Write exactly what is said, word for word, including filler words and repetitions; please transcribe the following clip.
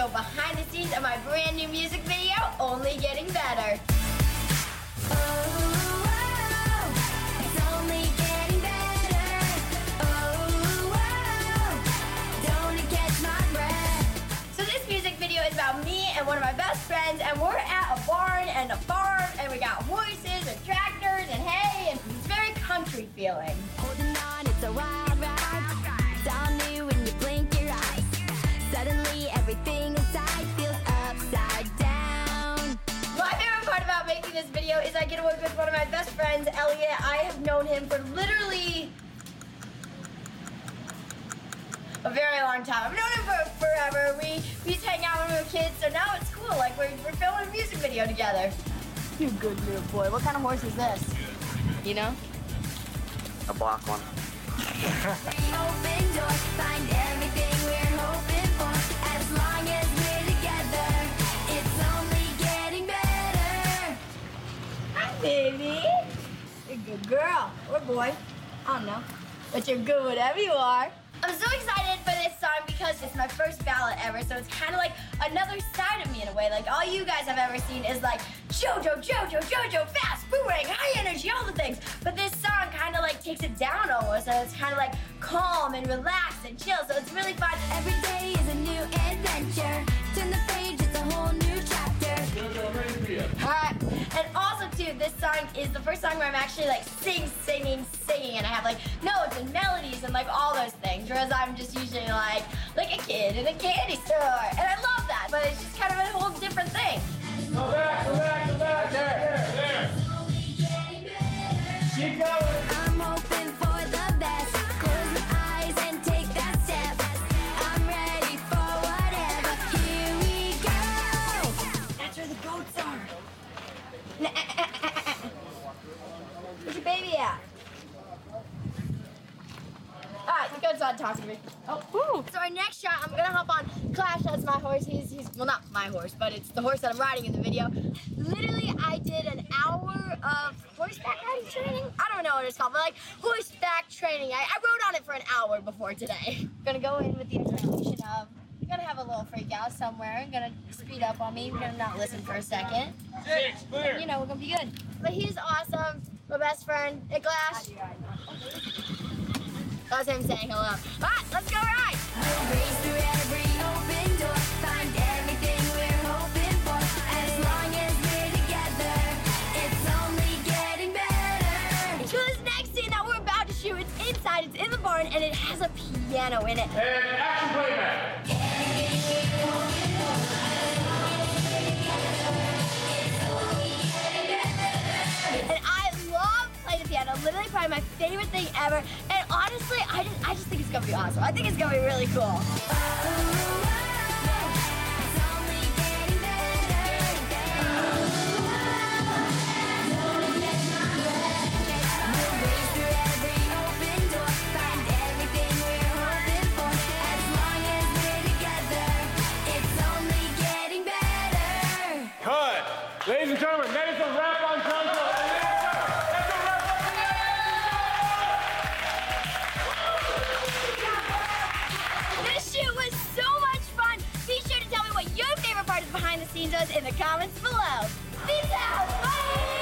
go behind the scenes of my brand new music video, Only Getting Better. About me and one of my best friends, and we're at a barn and a farm, and we got horses and tractors and hay, and it's very country feeling. Holding on, it's a wild ride. It's all new when you blink your eyes. Suddenly everything inside feels upside down. My favorite part about making this video is I get to work with one of my best friends, Elliot. I have known him for literally a very long time. I've known him for forever. We, we used to hang out when we were kids, so now it's cool. Like, we're, we're filming a music video together. You good little boy. What kind of horse is this? You know? A black one. Open door, find everything we're hoping for. As long as we're together, it's only getting better. Hi, baby. You're a good girl. Or boy. I don't know. But you're good whatever you are. I'm so excited for this song because it's my first ballad ever, so it's kind of like another side of me in a way. Like, all you guys have ever seen is like JoJo, JoJo, JoJo, fast, boomerang, high energy, all the things. But this song kind of like takes it down almost, and it's kind of like calm and relaxed and chill, so it's really fun. Every day is a new adventure. Turn the page, it's a whole new chapter. Alright, and also too, this song is the first song where I'm actually like sing, singing, singing, and I have like notes and melodies and like all those things, whereas I'm just usually like, like a kid in a candy store, and I love that, but it's just kind of a whole different thing. Go back, go back, go back, there, there. Keep going. I'm hoping for the best. Close my eyes and take that step. I'm ready for whatever. Here we go. That's where the goats are. Where's your baby at? Alright, the goat's on talking to me. Oh, woo. So our next shot, I'm gonna hop on Clash. That's my horse. He's, he's, well, not my horse, but it's the horse that I'm riding in the video. Literally, I did an hour of horseback riding training. I don't know what it's called, but like horseback training. I, I rode on it for an hour before today. I'm gonna go in with the expectation of I'm gonna have a little freak out somewhere. I'm gonna speed up on me. I'm gonna not listen for a second. Six, clear. You know, we're gonna be good. But he's awesome. My best friend, Hey Clash. That's him saying hello. Alright, let's go ride! We'll race through every open door. Find everything we're hoping for. As long as we're together, it's only getting better. So this next scene that we're about to shoot, it's inside, it's in the barn, and it has a piano in it. And action playback. And I love playing the piano, literally probably my favorite thing ever. And honestly, I just, I just think it's gonna be awesome. I think it's gonna be really cool. Cut. Ladies and gentlemen, that is a wrap on Jungle. That's a wrap on the This shoot was so much fun. Be sure to tell me what your favorite part of behind the scenes was in the comments below. Peace out. Bye.